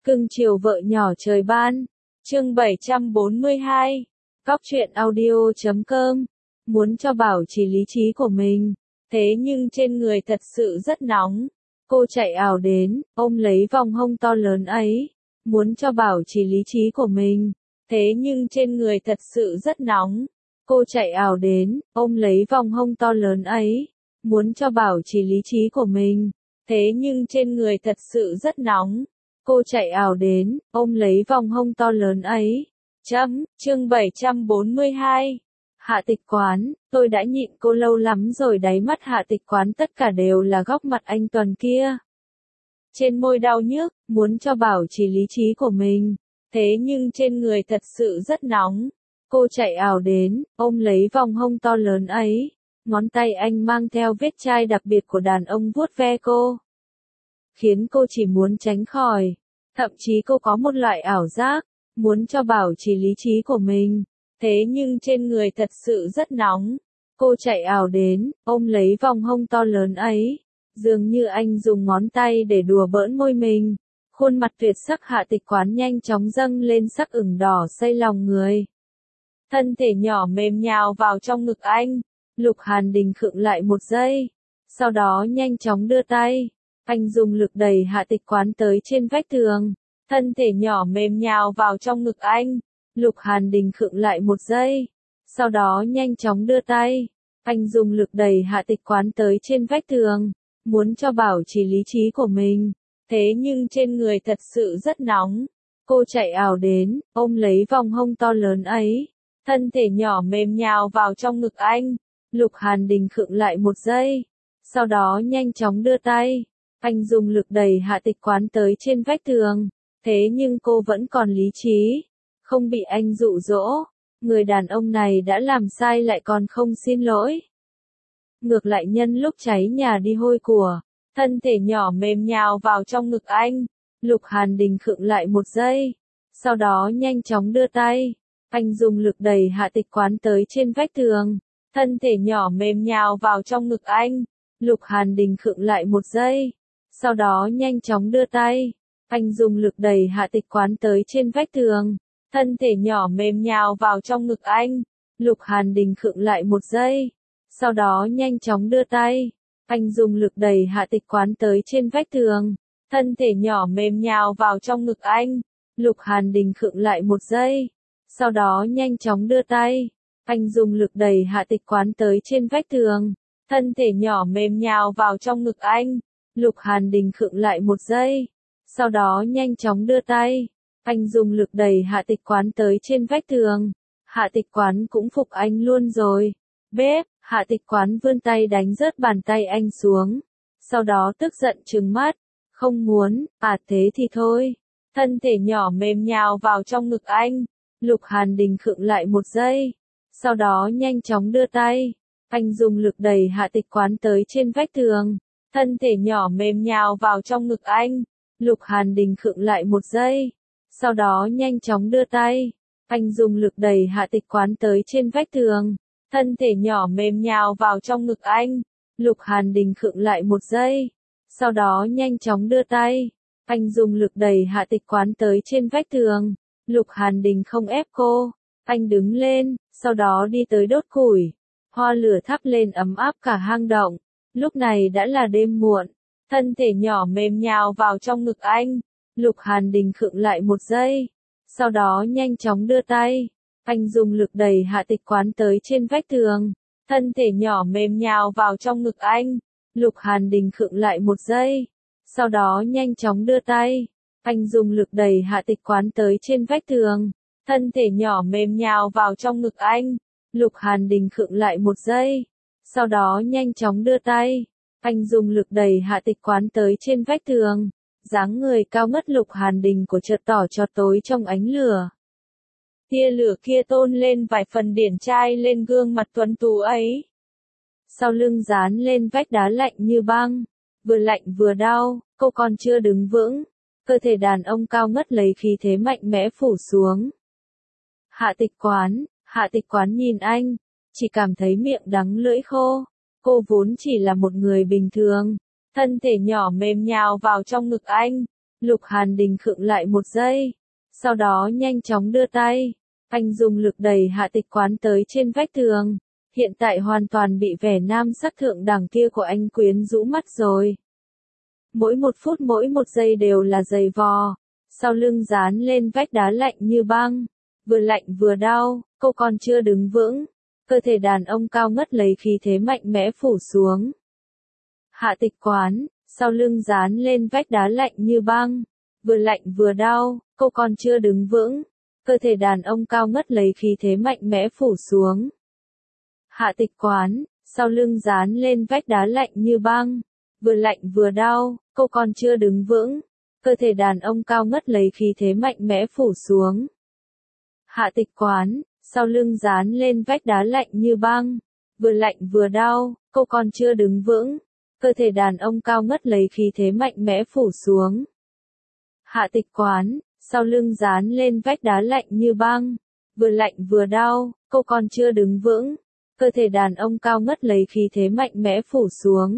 Cưng chiều vợ nhỏ trời ban. Chương 742. Góc truyện audio.com. Muốn cho bảo trì lý trí của mình. Thế nhưng trên người thật sự rất nóng. Cô chạy ào đến, ôm lấy vòng hông to lớn ấy. Muốn cho bảo trì lý trí của mình. Thế nhưng trên người thật sự rất nóng. Cô chạy ào đến, ôm lấy vòng hông to lớn ấy. Muốn cho bảo trì lý trí của mình. Thế nhưng trên người thật sự rất nóng. Cô chạy ào đến, ôm lấy vòng hông to lớn ấy. Chương 742. Hạ Tịch Quán, tôi đã nhịn cô lâu lắm rồi. Đáy mắt Hạ Tịch Quán tất cả đều là góc mặt anh Tuần kia. Trên môi đau nhức, muốn cho bảo trì lý trí của mình. Thế nhưng trên người thật sự rất nóng. Cô chạy ào đến, ôm lấy vòng hông to lớn ấy. Ngón tay anh mang theo vết chai đặc biệt của đàn ông vuốt ve cô. Khiến cô chỉ muốn tránh khỏi. Thậm chí cô có một loại ảo giác, muốn cho bảo trì lý trí của mình. Thế nhưng trên người thật sự rất nóng. Cô chạy ào đến, ôm lấy vòng hông to lớn ấy. Dường như anh dùng ngón tay để đùa bỡn môi mình. Khuôn mặt tuyệt sắc Hạ Tịch Quán nhanh chóng dâng lên sắc ửng đỏ xây lòng người. Thân thể nhỏ mềm nhào vào trong ngực anh. Lục Hàn Đình khựng lại một giây. Sau đó nhanh chóng đưa tay. Anh dùng lực đẩy Hạ Tịch Quán tới trên vách tường. Thân thể nhỏ mềm nhào vào trong ngực anh. Lục Hàn Đình khựng lại một giây. Sau đó nhanh chóng đưa tay. Anh dùng lực đẩy Hạ Tịch Quán tới trên vách tường. Muốn cho bảo trì lý trí của mình. Thế nhưng trên người thật sự rất nóng. Cô chạy ào đến, ôm lấy vòng hông to lớn ấy. Thân thể nhỏ mềm nhào vào trong ngực anh. Lục Hàn Đình khựng lại một giây. Sau đó nhanh chóng đưa tay. Anh dùng lực đẩy Hạ Tịch Quán tới trên vách tường. Thế nhưng cô vẫn còn lý trí. Không bị anh dụ dỗ. Người đàn ông này đã làm sai lại còn không xin lỗi. Ngược lại nhân lúc cháy nhà đi hôi của. Thân thể nhỏ mềm nhào vào trong ngực anh. Lục Hàn Đình khựng lại một giây. Sau đó nhanh chóng đưa tay. Anh dùng lực đẩy Hạ Tịch Quán tới trên vách tường. Thân thể nhỏ mềm nhào vào trong ngực anh. Lục Hàn Đình khựng lại một giây. Sau đó nhanh chóng đưa tay. Anh dùng lực đẩy Hạ Tịch Quán tới trên vách tường. Thân thể nhỏ mềm nhào vào trong ngực anh. Lục Hàn Đình khựng lại một giây. Sau đó nhanh chóng đưa tay. Anh dùng lực đẩy Hạ Tịch Quán tới trên vách tường. Thân thể nhỏ mềm nhào vào trong ngực anh. Lục Hàn Đình khựng lại một giây. Sau đó nhanh chóng đưa tay. Anh dùng lực đẩy Hạ Tịch Quán tới trên vách tường. Thân thể nhỏ mềm nhào vào trong ngực anh. Lục Hàn Đình khựng lại một giây. Sau đó nhanh chóng đưa tay. Anh dùng lực đẩy Hạ Tịch Quán tới trên vách tường. Hạ Tịch Quán cũng phục anh luôn rồi. Bếp, Hạ Tịch Quán vươn tay đánh rớt bàn tay anh xuống. Sau đó tức giận trừng mắt. Không muốn, thế thì thôi. Thân thể nhỏ mềm nhào vào trong ngực anh. Lục Hàn Đình khựng lại một giây. Sau đó nhanh chóng đưa tay. Anh dùng lực đẩy Hạ Tịch Quán tới trên vách tường. Thân thể nhỏ mềm nhào vào trong ngực anh. Lục Hàn Đình khựng lại một giây. Sau đó nhanh chóng đưa tay. Anh dùng lực đẩy Hạ Tịch Quán tới trên vách tường. Thân thể nhỏ mềm nhào vào trong ngực anh. Lục Hàn Đình khựng lại một giây. Sau đó nhanh chóng đưa tay. Anh dùng lực đẩy Hạ Tịch Quán tới trên vách tường. Lục Hàn Đình không ép cô. Anh đứng lên, sau đó đi tới đốt củi. Hoa lửa thắp lên ấm áp cả hang động. Lúc này đã là đêm muộn. Thân thể nhỏ mềm nhào vào trong ngực anh. Lục Hàn Đình khựng lại một giây. Sau đó nhanh chóng đưa tay. Anh dùng lực đẩy Hạ Tịch Quán tới trên vách tường. Thân thể nhỏ mềm nhào vào trong ngực anh. Lục Hàn Đình khựng lại một giây. Sau đó nhanh chóng đưa tay. Anh dùng lực đẩy Hạ Tịch Quán tới trên vách tường. Thân thể nhỏ mềm nhào vào trong ngực anh. Lục Hàn Đình khựng lại một giây. Sau đó nhanh chóng đưa tay. Anh dùng lực đẩy Hạ Tịch Quán tới trên vách tường. Dáng người cao ngất Lục Hàn Đình của chợt tỏ cho tối trong ánh lửa. Tia lửa kia tôn lên vài phần điển trai lên gương mặt tuấn tú ấy. Sau lưng dán lên vách đá lạnh như băng. Vừa lạnh vừa đau, cô còn chưa đứng vững. Cơ thể đàn ông cao ngất lấy khí thế mạnh mẽ phủ xuống. Hạ Tịch Quán nhìn anh. Chỉ cảm thấy miệng đắng lưỡi khô. Cô vốn chỉ là một người bình thường. Thân thể nhỏ mềm nhào vào trong ngực anh. Lục Hàn Đình khựng lại một giây, sau đó nhanh chóng đưa tay. Anh dùng lực đẩy Hạ Tịch Quán tới trên vách tường. Hiện tại hoàn toàn bị vẻ nam sắc thượng đẳng kia của anh quyến rũ mắt rồi. Mỗi một phút mỗi một giây đều là giày vò. Sau lưng dán lên vách đá lạnh như băng. Vừa lạnh vừa đau, cô còn chưa đứng vững. Cơ thể đàn ông cao ngất lấy khí thế mạnh mẽ phủ xuống. Hạ Tịch Quán, sau lưng dán lên vách đá lạnh như băng. Vừa lạnh vừa đau, cô còn chưa đứng vững. Cơ thể đàn ông cao ngất lấy khí thế mạnh mẽ phủ xuống. Hạ Tịch Quán, sau lưng dán lên vách đá lạnh như băng. Vừa lạnh vừa đau, cô còn chưa đứng vững. Cơ thể đàn ông cao ngất lấy khí thế mạnh mẽ phủ xuống. Hạ Tịch Quán, sau lưng dán lên vách đá lạnh như băng. Vừa lạnh vừa đau, cô còn chưa đứng vững. Cơ thể đàn ông cao ngất lấy khí thế mạnh mẽ phủ xuống. Hạ Tịch Quán, sau lưng dán lên vách đá lạnh như băng. Vừa lạnh vừa đau, cô còn chưa đứng vững. Cơ thể đàn ông cao ngất lấy khí thế mạnh mẽ phủ xuống.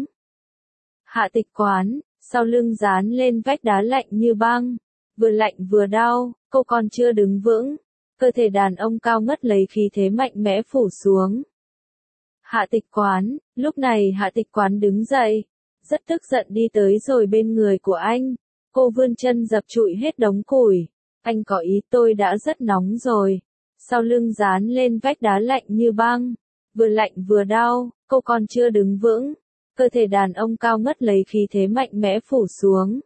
Hạ Tịch Quán, sau lưng dán lên vách đá lạnh như băng. Vừa lạnh vừa đau, cô còn chưa đứng vững. Cơ thể đàn ông cao ngất lấy khí thế mạnh mẽ phủ xuống. Hạ Tịch Quán, lúc này Hạ Tịch Quán đứng dậy, rất tức giận đi tới rồi bên người của anh. Cô vươn chân dập trụi hết đống củi. Anh có ý tôi đã rất nóng rồi. Sau lưng dán lên vách đá lạnh như băng. Vừa lạnh vừa đau, cô còn chưa đứng vững. Cơ thể đàn ông cao ngất lấy khí thế mạnh mẽ phủ xuống.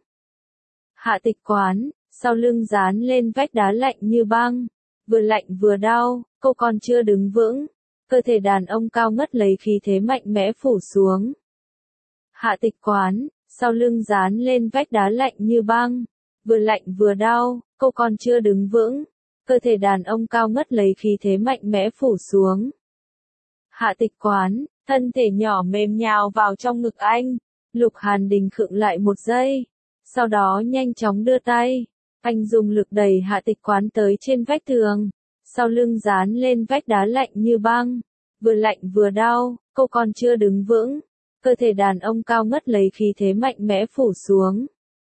Hạ Tịch Quán, sau lưng dán lên vách đá lạnh như băng. Vừa lạnh vừa đau, cô còn chưa đứng vững. Cơ thể đàn ông cao ngất lấy khí thế mạnh mẽ phủ xuống. Hạ Tịch Quán, sau lưng dán lên vách đá lạnh như băng. Vừa lạnh vừa đau, cô còn chưa đứng vững. Cơ thể đàn ông cao ngất lấy khí thế mạnh mẽ phủ xuống. Hạ Tịch Quán, thân thể nhỏ mềm nhào vào trong ngực anh. Lục Hàn Đình khựng lại một giây. Sau đó nhanh chóng đưa tay. Anh dùng lực đẩy Hạ Tịch Quán tới trên vách tường. Sau lưng dán lên vách đá lạnh như băng. Vừa lạnh vừa đau, cô còn chưa đứng vững. Cơ thể đàn ông cao ngất lấy khí thế mạnh mẽ phủ xuống.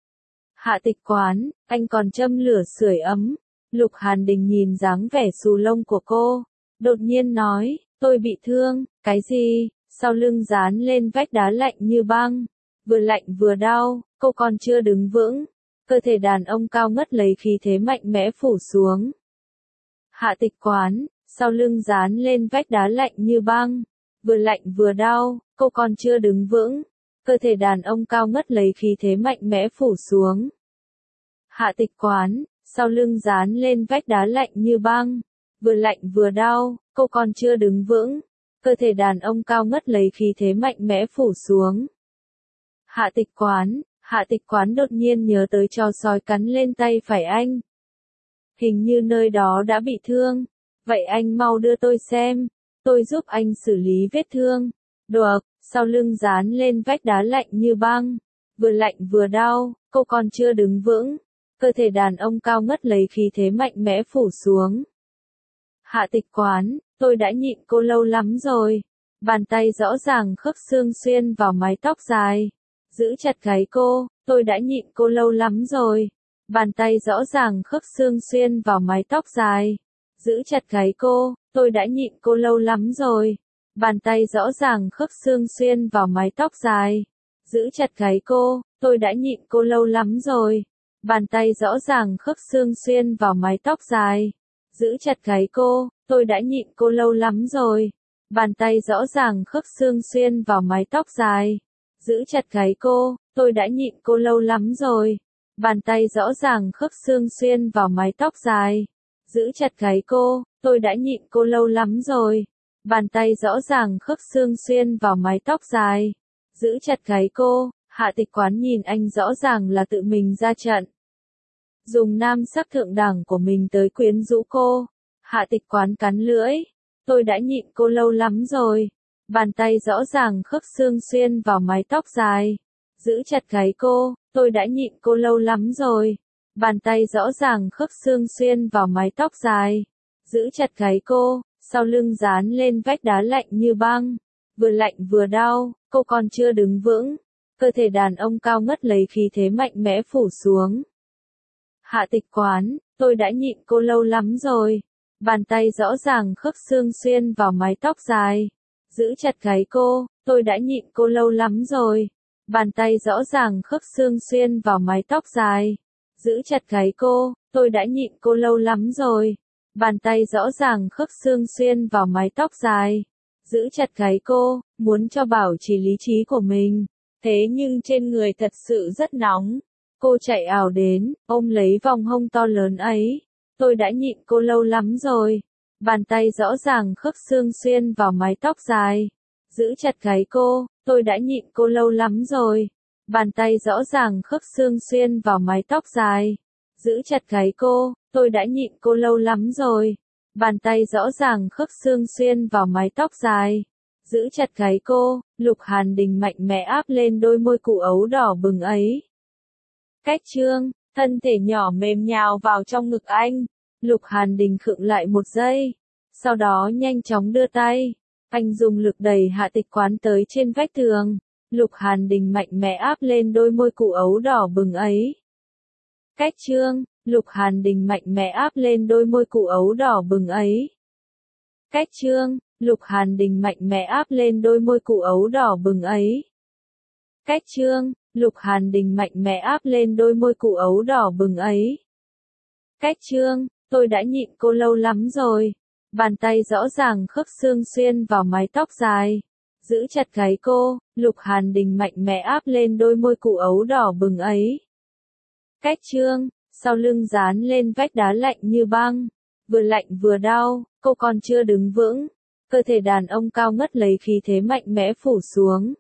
Hạ Tịch Quán, anh còn châm lửa sưởi ấm. Lục Hàn Đình nhìn dáng vẻ xù lông của cô. Đột nhiên nói, tôi bị thương, cái gì? Sau lưng dán lên vách đá lạnh như băng. Vừa lạnh vừa đau, cô còn chưa đứng vững. Cơ thể đàn ông cao ngất lấy khí thế mạnh mẽ phủ xuống. Hạ Tịch Quán, sau lưng dán lên vách đá lạnh như băng. Vừa lạnh vừa đau, cô còn chưa đứng vững. Cơ thể đàn ông cao ngất lấy khí thế mạnh mẽ phủ xuống. Hạ Tịch Quán, sau lưng dán lên vách đá lạnh như băng. Vừa lạnh vừa đau, cô còn chưa đứng vững. Cơ thể đàn ông cao ngất lấy khí thế mạnh mẽ phủ xuống. Hạ Tịch Quán, Hạ Tịch Quán đột nhiên nhớ tới chó sói cắn lên tay phải anh. Hình như nơi đó đã bị thương. Vậy anh mau đưa tôi xem. Tôi giúp anh xử lý vết thương. Được, sau lưng dán lên vách đá lạnh như băng. Vừa lạnh vừa đau, cô còn chưa đứng vững. Cơ thể đàn ông cao ngất lấy khí thế mạnh mẽ phủ xuống. Hạ Tịch Quán, tôi đã nhịn cô lâu lắm rồi. Bàn tay rõ ràng khớp xương xuyên vào mái tóc dài. Giữ chặt gáy cô, tôi đã nhịn cô lâu lắm rồi. Bàn tay rõ ràng khớp xương xuyên vào mái tóc dài. Giữ chặt gáy cô, tôi đã nhịn cô lâu lắm rồi. Bàn tay rõ ràng khớp xương xuyên vào mái tóc dài. Giữ chặt gáy cô, tôi đã nhịn cô lâu lắm rồi. Bàn tay rõ ràng khớp xương xuyên vào mái tóc dài. Giữ chặt gáy cô, tôi đã nhịn cô lâu lắm rồi. Bàn tay rõ ràng khớp xương xuyên vào mái tóc dài. Giữ chặt gáy cô, tôi đã nhịn cô lâu lắm rồi. Bàn tay rõ ràng khớp xương xuyên vào mái tóc dài. Giữ chặt gáy cô, tôi đã nhịn cô lâu lắm rồi. Bàn tay rõ ràng khớp xương xuyên vào mái tóc dài. Giữ chặt gáy cô, Hạ Tịch Quán nhìn anh rõ ràng là tự mình ra trận. Dùng nam sắc thượng đẳng của mình tới quyến rũ cô. Hạ Tịch Quán cắn lưỡi. Tôi đã nhịn cô lâu lắm rồi. Bàn tay rõ ràng khớp xương xuyên vào mái tóc dài. Giữ chặt gáy cô, tôi đã nhịn cô lâu lắm rồi. Bàn tay rõ ràng khớp xương xuyên vào mái tóc dài. Giữ chặt gáy cô, sau lưng dán lên vách đá lạnh như băng. Vừa lạnh vừa đau, cô còn chưa đứng vững. Cơ thể đàn ông cao ngất lấy khí thế mạnh mẽ phủ xuống. Hạ Tịch Quán, tôi đã nhịn cô lâu lắm rồi. Bàn tay rõ ràng khớp xương xuyên vào mái tóc dài. Giữ chặt gáy cô, tôi đã nhịn cô lâu lắm rồi. Bàn tay rõ ràng khớp xương xuyên vào mái tóc dài. Giữ chặt gáy cô, tôi đã nhịn cô lâu lắm rồi. Bàn tay rõ ràng khớp xương xuyên vào mái tóc dài. Giữ chặt gáy cô, muốn cho bảo trì lý trí của mình. Thế nhưng trên người thật sự rất nóng. Cô chạy ảo đến, ôm lấy vòng hông to lớn ấy. Tôi đã nhịn cô lâu lắm rồi. Bàn tay rõ ràng khớp xương xuyên vào mái tóc dài. Giữ chặt gáy cô, tôi đã nhịn cô lâu lắm rồi. Bàn tay rõ ràng khớp xương xuyên vào mái tóc dài. Giữ chặt gáy cô, tôi đã nhịn cô lâu lắm rồi. Bàn tay rõ ràng khớp xương xuyên vào mái tóc dài. Giữ chặt gáy cô, Lục Hàn Đình mạnh mẽ áp lên đôi môi cụ ấu đỏ bừng ấy. Cách Trương, thân thể nhỏ mềm nhào vào trong ngực anh. Lục Hàn Đình khựng lại một giây. Sau đó nhanh chóng đưa tay. Anh dùng lực đẩy Hạ Tịch Quán tới trên vách tường. Lục Hàn Đình mạnh mẽ áp lên đôi môi cụ ấu đỏ bừng ấy. Cách Trương, Lục Hàn Đình mạnh mẽ áp lên đôi môi cụ ấu đỏ bừng ấy. Cách Trương, Lục Hàn Đình mạnh mẽ áp lên đôi môi cụ ấu đỏ bừng ấy. Cách Trương, Lục Hàn Đình mạnh mẽ áp lên đôi môi cụ ấu đỏ bừng ấy. Cách Trương, tôi đã nhịn cô lâu lắm rồi. Bàn tay rõ ràng khớp xương xuyên vào mái tóc dài. Giữ chặt gáy cô, Lục Hàn Đình mạnh mẽ áp lên đôi môi cụ ấu đỏ bừng ấy. Cách Trương, sau lưng dán lên vách đá lạnh như băng. Vừa lạnh vừa đau, cô còn chưa đứng vững. Cơ thể đàn ông cao ngất lấy khí thế mạnh mẽ phủ xuống.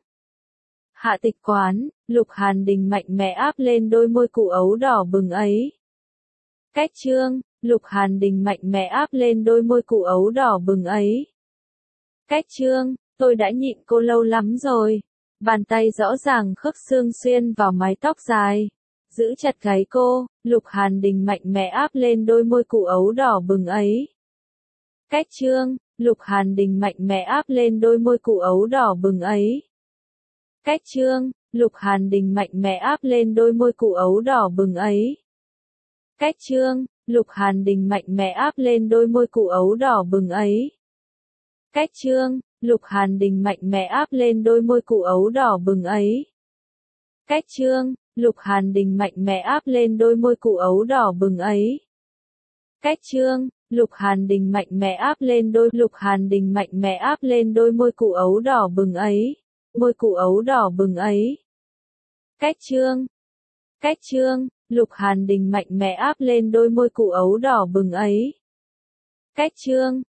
Hạ Tịch Quán, Lục Hàn Đình mạnh mẽ áp lên đôi môi cụ ấu đỏ bừng ấy. Cách Trương, Lục Hàn Đình mạnh mẽ áp lên đôi môi cụ ấu đỏ bừng ấy. Cách Trương, tôi đã nhịn cô lâu lắm rồi. Bàn tay rõ ràng khớp xương xuyên vào mái tóc dài. Giữ chặt gáy cô, Lục Hàn Đình mạnh mẽ áp lên đôi môi cụ ấu đỏ bừng ấy. Cách Trương, Lục Hàn Đình mạnh mẽ áp lên đôi môi cụ ấu đỏ bừng ấy. Cách Trương, Lục Hàn Đình mạnh mẽ áp lên đôi môi cụ ấu đỏ bừng ấy. Cách Trương, Lục Hàn Đình mạnh mẽ áp lên đôi môi cụ ấu đỏ bừng ấy. Cách Trương, Lục Hàn Đình mạnh mẽ áp lên đôi môi cụ ấu đỏ bừng ấy. Cách Trương, Lục Hàn Đình mạnh mẽ áp lên đôi môi cụ ấu đỏ bừng ấy. Cách Trương, Lục Hàn Đình mạnh mẽ áp lên Lục Hàn Đình mạnh mẽ áp lên đôi môi cụ ấu đỏ bừng ấy. Môi cụ ấu đỏ bừng ấy. Cách Trương. Cách Trương, Lục Hàn Đình mạnh mẽ áp lên đôi môi cụ ấu đỏ bừng ấy. Cách Trương,